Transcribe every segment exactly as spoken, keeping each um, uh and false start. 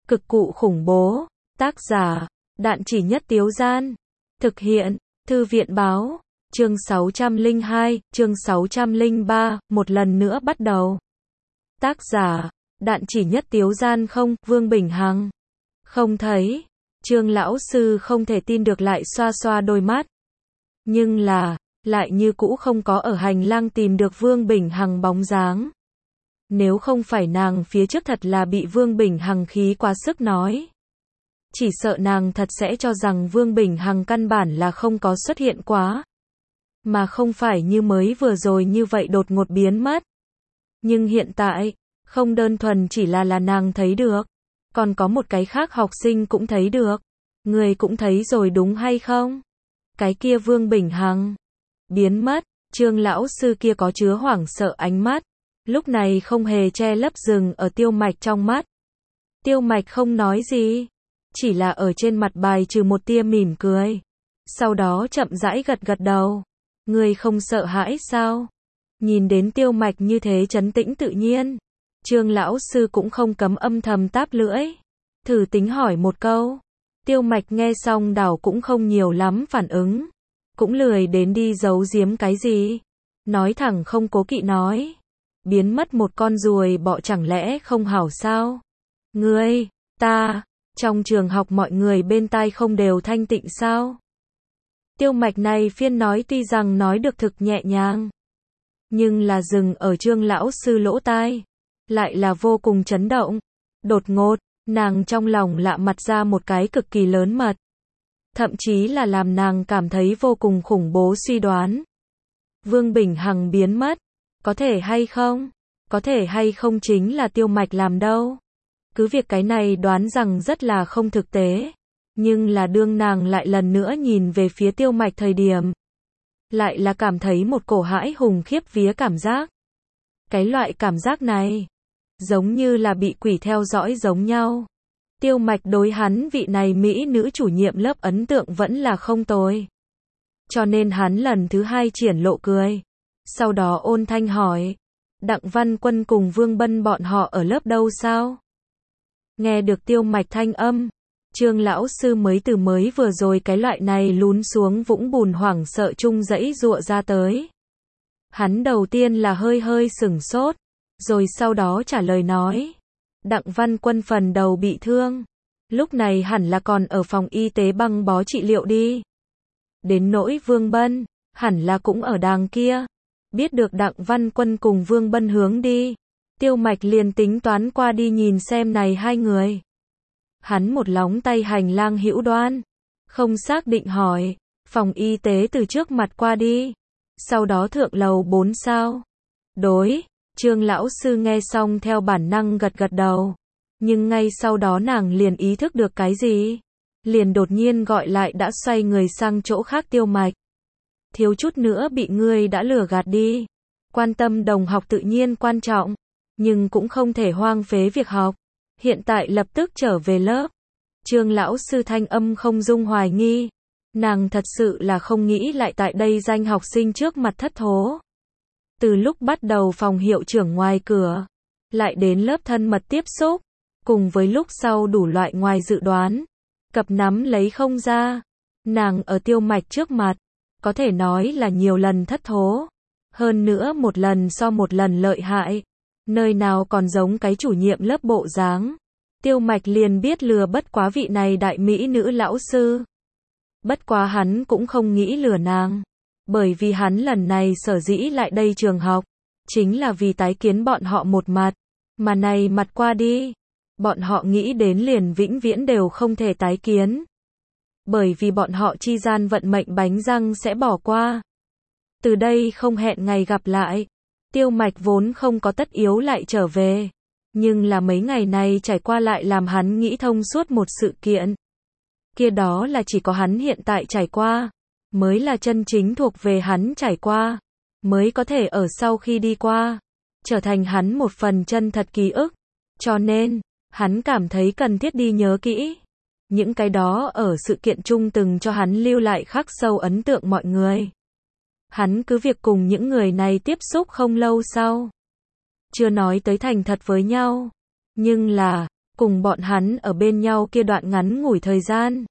Cực cụ khủng bố. Tác giả, Đạn Chỉ Nhất Tiếu Gian. Thực hiện, Thư viện Báo. Chương sáu trăm lẻ hai, chương sáu trăm lẻ ba, một lần nữa bắt đầu. Tác giả, Đạn Chỉ Nhất Tiếu Gian. Không, Vương Bình Hằng. Không thấy. Trương lão sư không thể tin được, lại xoa xoa đôi mắt. Nhưng là, lại như cũ không có ở hành lang tìm được Vương Bình Hằng bóng dáng. Nếu không phải nàng phía trước thật là bị Vương Bình Hằng khí quá sức nói. Chỉ sợ nàng thật sẽ cho rằng Vương Bình Hằng căn bản là không có xuất hiện quá. Mà không phải như mới vừa rồi như vậy đột ngột biến mất. Nhưng hiện tại, không đơn thuần chỉ là là nàng thấy được. Còn có một cái khác học sinh cũng thấy được. Người cũng thấy rồi đúng hay không? Cái kia Vương Bình Hằng biến mất. Trương lão sư kia có chứa hoảng sợ ánh mắt. Lúc này không hề che lấp dừng ở Tiêu Mạch trong mắt. Tiêu Mạch không nói gì. Chỉ là ở trên mặt bài trừ một tia mỉm cười. Sau đó chậm rãi gật gật đầu. Người không sợ hãi sao? Nhìn đến Tiêu Mạch như thế trấn tĩnh tự nhiên. Trương lão sư cũng không cấm âm thầm táp lưỡi. Thử tính hỏi một câu. Tiêu Mạch nghe xong đảo cũng không nhiều lắm phản ứng. Cũng lười đến đi giấu giếm cái gì. Nói thẳng không cố kỵ nói. Biến mất một con ruồi bọ chẳng lẽ không hảo sao? Ngươi, ta, trong trường học mọi người bên tai không đều thanh tịnh sao? Tiêu Mạch này phiên nói tuy rằng nói được thực nhẹ nhàng. Nhưng là dừng ở Trương lão sư lỗ tai. Lại là vô cùng chấn động. Đột ngột, nàng trong lòng lạ mặt ra một cái cực kỳ lớn mật. Thậm chí là làm nàng cảm thấy vô cùng khủng bố suy đoán. Vương Bình Hằng biến mất. Có thể hay không? Có thể hay không chính là Tiêu Mạch làm đâu. Cứ việc cái này đoán rằng rất là không thực tế. Nhưng là đương nàng lại lần nữa nhìn về phía Tiêu Mạch thời điểm. Lại là cảm thấy một cổ hãi hùng khiếp vía cảm giác. Cái loại cảm giác này. Giống như là bị quỷ theo dõi giống nhau. Tiêu Mạch đối hắn vị này mỹ nữ chủ nhiệm lớp ấn tượng vẫn là không tồi. Cho nên hắn lần thứ hai triển lộ cười. Sau đó ôn thanh hỏi. Đặng Văn Quân cùng Vương Bân bọn họ ở lớp đâu sao? Nghe được Tiêu Mạch thanh âm. Trương lão sư mới từ mới vừa rồi cái loại này lún xuống vũng bùn hoảng sợ chung dãy dụa ra tới. Hắn đầu tiên là hơi hơi sửng sốt. Rồi sau đó trả lời nói. Đặng Văn Quân phần đầu bị thương. Lúc này hẳn là còn ở phòng y tế băng bó trị liệu đi. Đến nỗi Vương Bân, hẳn là cũng ở đàng kia. Biết được Đặng Văn Quân cùng Vương Bân hướng đi. Tiêu Mạch liền tính toán qua đi nhìn xem này hai người. Hắn một lóng tay hành lang hữu đoan. Không xác định hỏi. Phòng y tế từ trước mặt qua đi. Sau đó thượng lầu bốn sao. Đối. Trương lão sư nghe xong theo bản năng gật gật đầu. Nhưng ngay sau đó nàng liền ý thức được cái gì. Liền đột nhiên gọi lại đã xoay người sang chỗ khác Tiêu Mạch. Thiếu chút nữa bị ngươi đã lừa gạt đi. Quan tâm đồng học tự nhiên quan trọng. Nhưng cũng không thể hoang phế việc học. Hiện tại lập tức trở về lớp. Trương lão sư thanh âm không dung hoài nghi. Nàng thật sự là không nghĩ lại tại đây danh học sinh trước mặt thất thố. Từ lúc bắt đầu phòng hiệu trưởng ngoài cửa. Lại đến lớp thân mật tiếp xúc. Cùng với lúc sau đủ loại ngoài dự đoán. Cặp nắm lấy không ra. Nàng ở Tiêu Mạch trước mặt. Có thể nói là nhiều lần thất thố. Hơn nữa một lần so một lần lợi hại. Nơi nào còn giống cái chủ nhiệm lớp bộ dáng. Tiêu Mạch liền biết lừa bất quá vị này đại mỹ nữ lão sư. Bất quá hắn cũng không nghĩ lừa nàng. Bởi vì hắn lần này sở dĩ lại đây trường học. Chính là vì tái kiến bọn họ một mặt. Mà này mặt qua đi. Bọn họ nghĩ đến liền vĩnh viễn đều không thể tái kiến. Bởi vì bọn họ chi gian vận mệnh bánh răng sẽ bỏ qua. Từ đây không hẹn ngày gặp lại. Tiêu Mạch vốn không có tất yếu lại trở về. Nhưng là mấy ngày này trải qua lại làm hắn nghĩ thông suốt một sự kiện. Kia đó là chỉ có hắn hiện tại trải qua. Mới là chân chính thuộc về hắn trải qua. Mới có thể ở sau khi đi qua. Trở thành hắn một phần chân thật ký ức. Cho nên, hắn cảm thấy cần thiết đi nhớ kỹ. Những cái đó ở sự kiện chung từng cho hắn lưu lại khắc sâu ấn tượng mọi người. Hắn cứ việc cùng những người này tiếp xúc không lâu sau. Chưa nói tới thành thật với nhau. Nhưng là, cùng bọn hắn ở bên nhau kia đoạn ngắn ngủi thời gian,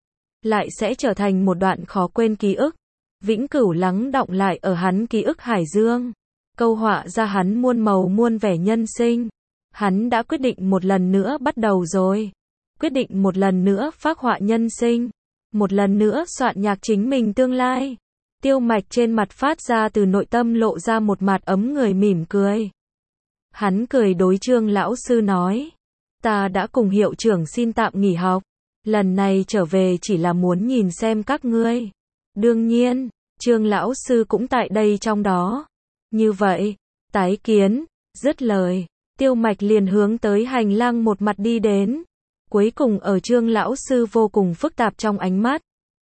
lại sẽ trở thành một đoạn khó quên ký ức, vĩnh cửu lắng đọng lại ở hắn ký ức hải dương, câu họa ra hắn muôn màu muôn vẻ nhân sinh. Hắn đã quyết định một lần nữa bắt đầu rồi, quyết định một lần nữa phác họa nhân sinh, một lần nữa soạn nhạc chính mình tương lai. Tiêu Mạch trên mặt phát ra từ nội tâm lộ ra một mặt ấm người mỉm cười. Hắn cười đối Trương lão sư nói, ta đã cùng hiệu trưởng xin tạm nghỉ học, lần này trở về chỉ là muốn nhìn xem các ngươi. Đương nhiên, Trương lão sư cũng tại đây trong đó. Như vậy, tái kiến. Dứt lời, Tiêu Mạch liền hướng tới hành lang một mặt đi đến, cuối cùng ở Trương lão sư vô cùng phức tạp trong ánh mắt,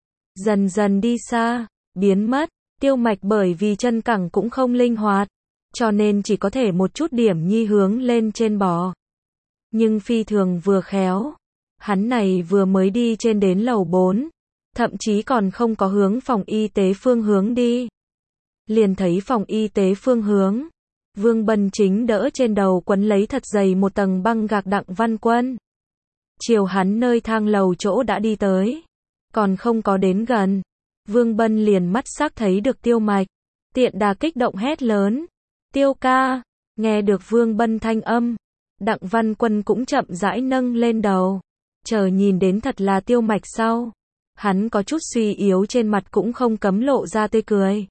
dần dần đi xa, biến mất. Tiêu Mạch bởi vì chân cẳng cũng không linh hoạt, cho nên chỉ có thể một chút điểm nhi hướng lên trên bò. Nhưng phi thường vừa khéo, hắn này vừa mới đi trên đến lầu bốn, thậm chí còn không có hướng phòng y tế phương hướng đi. Liền thấy phòng y tế phương hướng, Vương Bân chính đỡ trên đầu quấn lấy thật dày một tầng băng gạc Đặng Văn Quân. Chiều hắn nơi thang lầu chỗ đã đi tới, còn không có đến gần, Vương Bân liền mắt sắc thấy được Tiêu Mạch, tiện đà kích động hét lớn, Tiêu ca. Nghe được Vương Bân thanh âm, Đặng Văn Quân cũng chậm rãi nâng lên đầu, chờ nhìn đến thật là Tiêu Mạch sau, hắn có chút suy yếu trên mặt cũng không cấm lộ ra tươi cười.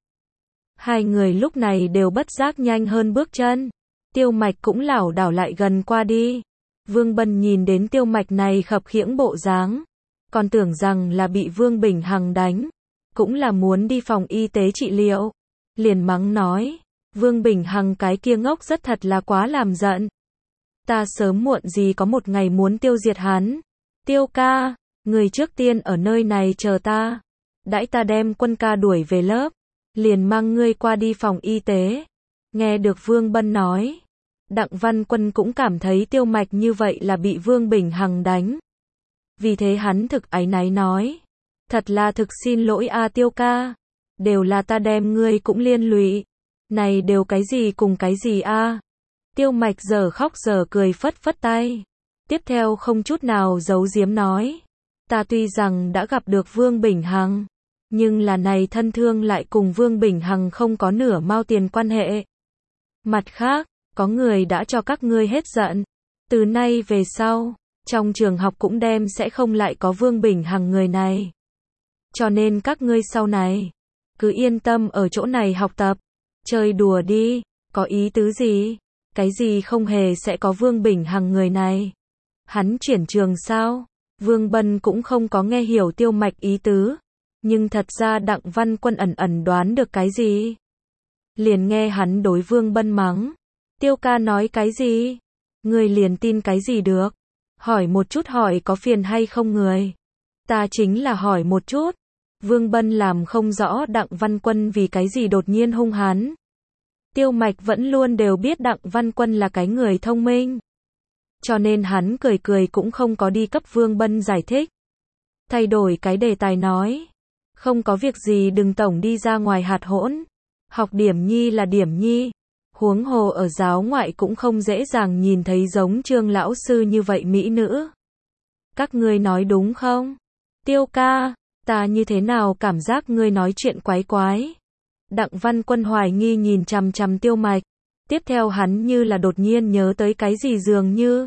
Hai người lúc này đều bất giác nhanh hơn bước chân, Tiêu Mạch cũng lảo đảo lại gần qua đi. Vương Bân nhìn đến Tiêu Mạch này khập khiễng bộ dáng, còn tưởng rằng là bị Vương Bình Hằng đánh, cũng là muốn đi phòng y tế trị liệu, liền mắng nói, Vương Bình Hằng cái kia ngốc rất thật là quá làm giận. Ta sớm muộn gì có một ngày muốn tiêu diệt hắn. Tiêu ca, người trước tiên ở nơi này chờ ta, đãi ta đem Quân ca đuổi về lớp, liền mang ngươi qua đi phòng y tế. Nghe được Vương Bân nói, Đặng Văn Quân cũng cảm thấy Tiêu Mạch như vậy là bị Vương Bình Hằng đánh. Vì thế hắn thực áy náy nói, thật là thực xin lỗi a Tiêu ca, đều là ta đem ngươi cũng liên lụy, này đều cái gì cùng cái gì a. Tiêu Mạch giờ khóc giờ cười phất phất tay, tiếp theo không chút nào giấu giếm nói, ta tuy rằng đã gặp được Vương Bình Hằng, nhưng là này thân thương lại cùng Vương Bình Hằng không có nửa mao tiền quan hệ. Mặt khác, có người đã cho các ngươi hết giận, từ nay về sau, trong trường học cũng đem sẽ không lại có Vương Bình Hằng người này. Cho nên các ngươi sau này, cứ yên tâm ở chỗ này học tập, chơi đùa đi, có ý tứ gì? Cái gì không hề sẽ có Vương Bình Hằng người này. Hắn chuyển trường sao? Vương Bân cũng không có nghe hiểu Tiêu Mạch ý tứ, nhưng thật ra Đặng Văn Quân ẩn ẩn đoán được cái gì. Liền nghe hắn đối Vương Bân mắng, Tiêu ca nói cái gì? Người liền tin cái gì được? Hỏi một chút hỏi có phiền hay không người? Ta chính là hỏi một chút. Vương Bân làm không rõ Đặng Văn Quân vì cái gì đột nhiên hung hắn. Tiêu Mạch vẫn luôn đều biết Đặng Văn Quân là cái người thông minh, cho nên hắn cười cười cũng không có đi cấp Vương Bân giải thích. Thay đổi cái đề tài nói, không có việc gì đừng tổng đi ra ngoài hạt hỗn, học điểm nhi là điểm nhi, huống hồ ở giáo ngoại cũng không dễ dàng nhìn thấy giống Trương lão sư như vậy mỹ nữ. Các ngươi nói đúng không? Tiêu ca, ta như thế nào cảm giác ngươi nói chuyện quái quái? Đặng Văn Quân hoài nghi nhìn chằm chằm Tiêu Mạch, tiếp theo hắn như là đột nhiên nhớ tới cái gì dường như.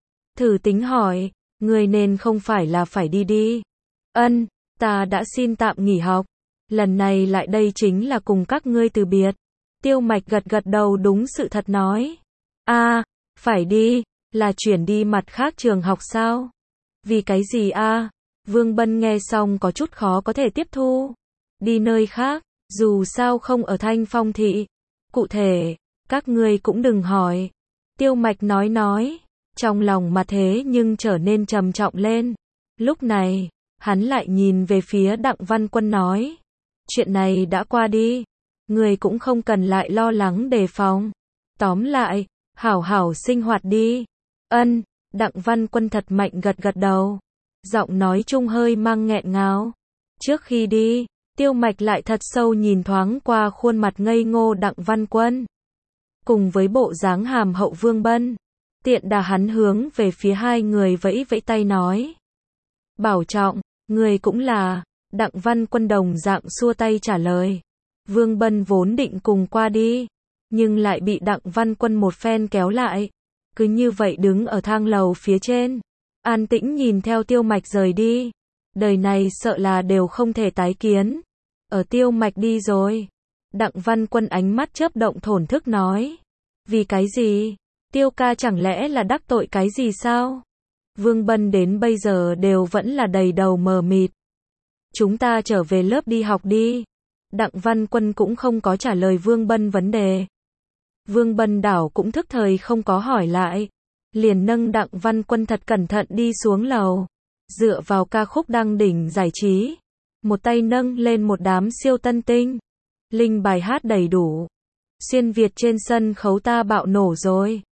Thử tính hỏi, ngươi nên không phải là phải đi đi. Ân, ta đã xin tạm nghỉ học, lần này lại đây chính là cùng các ngươi từ biệt. Tiêu Mạch gật gật đầu đúng sự thật nói. A, à, phải đi, là chuyển đi mặt khác trường học sao? Vì cái gì a? À? Vương Bân nghe xong có chút khó có thể tiếp thu. Đi nơi khác, dù sao không ở Thanh Phong thị. Cụ thể, các ngươi cũng đừng hỏi. Tiêu Mạch nói nói, trong lòng mà thế nhưng trở nên trầm trọng lên. Lúc này, hắn lại nhìn về phía Đặng Văn Quân nói, chuyện này đã qua đi, người cũng không cần lại lo lắng đề phòng. Tóm lại, hảo hảo sinh hoạt đi. Ân, Đặng Văn Quân thật mạnh gật gật đầu, giọng nói chung hơi mang nghẹn ngào. Trước khi đi, Tiêu Mạch lại thật sâu nhìn thoáng qua khuôn mặt ngây ngô Đặng Văn Quân, cùng với bộ dáng hàm hậu Vương Bân. Tiện đà hắn hướng về phía hai người vẫy vẫy tay nói. Bảo trọng, người cũng là, Đặng Văn Quân đồng dạng xua tay trả lời. Vương Bân vốn định cùng qua đi, nhưng lại bị Đặng Văn Quân một phen kéo lại. Cứ như vậy đứng ở thang lầu phía trên, an tĩnh nhìn theo Tiêu Mạch rời đi. Đời này sợ là đều không thể tái kiến. Ở Tiêu Mạch đi rồi. Đặng Văn Quân ánh mắt chớp động thổn thức nói. Vì cái gì? Tiêu ca chẳng lẽ là đắc tội cái gì sao? Vương Bân đến bây giờ đều vẫn là đầy đầu mờ mịt. Chúng ta trở về lớp đi học đi. Đặng Văn Quân cũng không có trả lời Vương Bân vấn đề. Vương Bân đảo cũng thức thời không có hỏi lại. Liền nâng Đặng Văn Quân thật cẩn thận đi xuống lầu. Dựa vào ca khúc đăng đỉnh giải trí. Một tay nâng lên một đám siêu tân tinh. Linh bài hát đầy đủ. Xuyên Việt trên sân khấu ta bạo nổ rồi.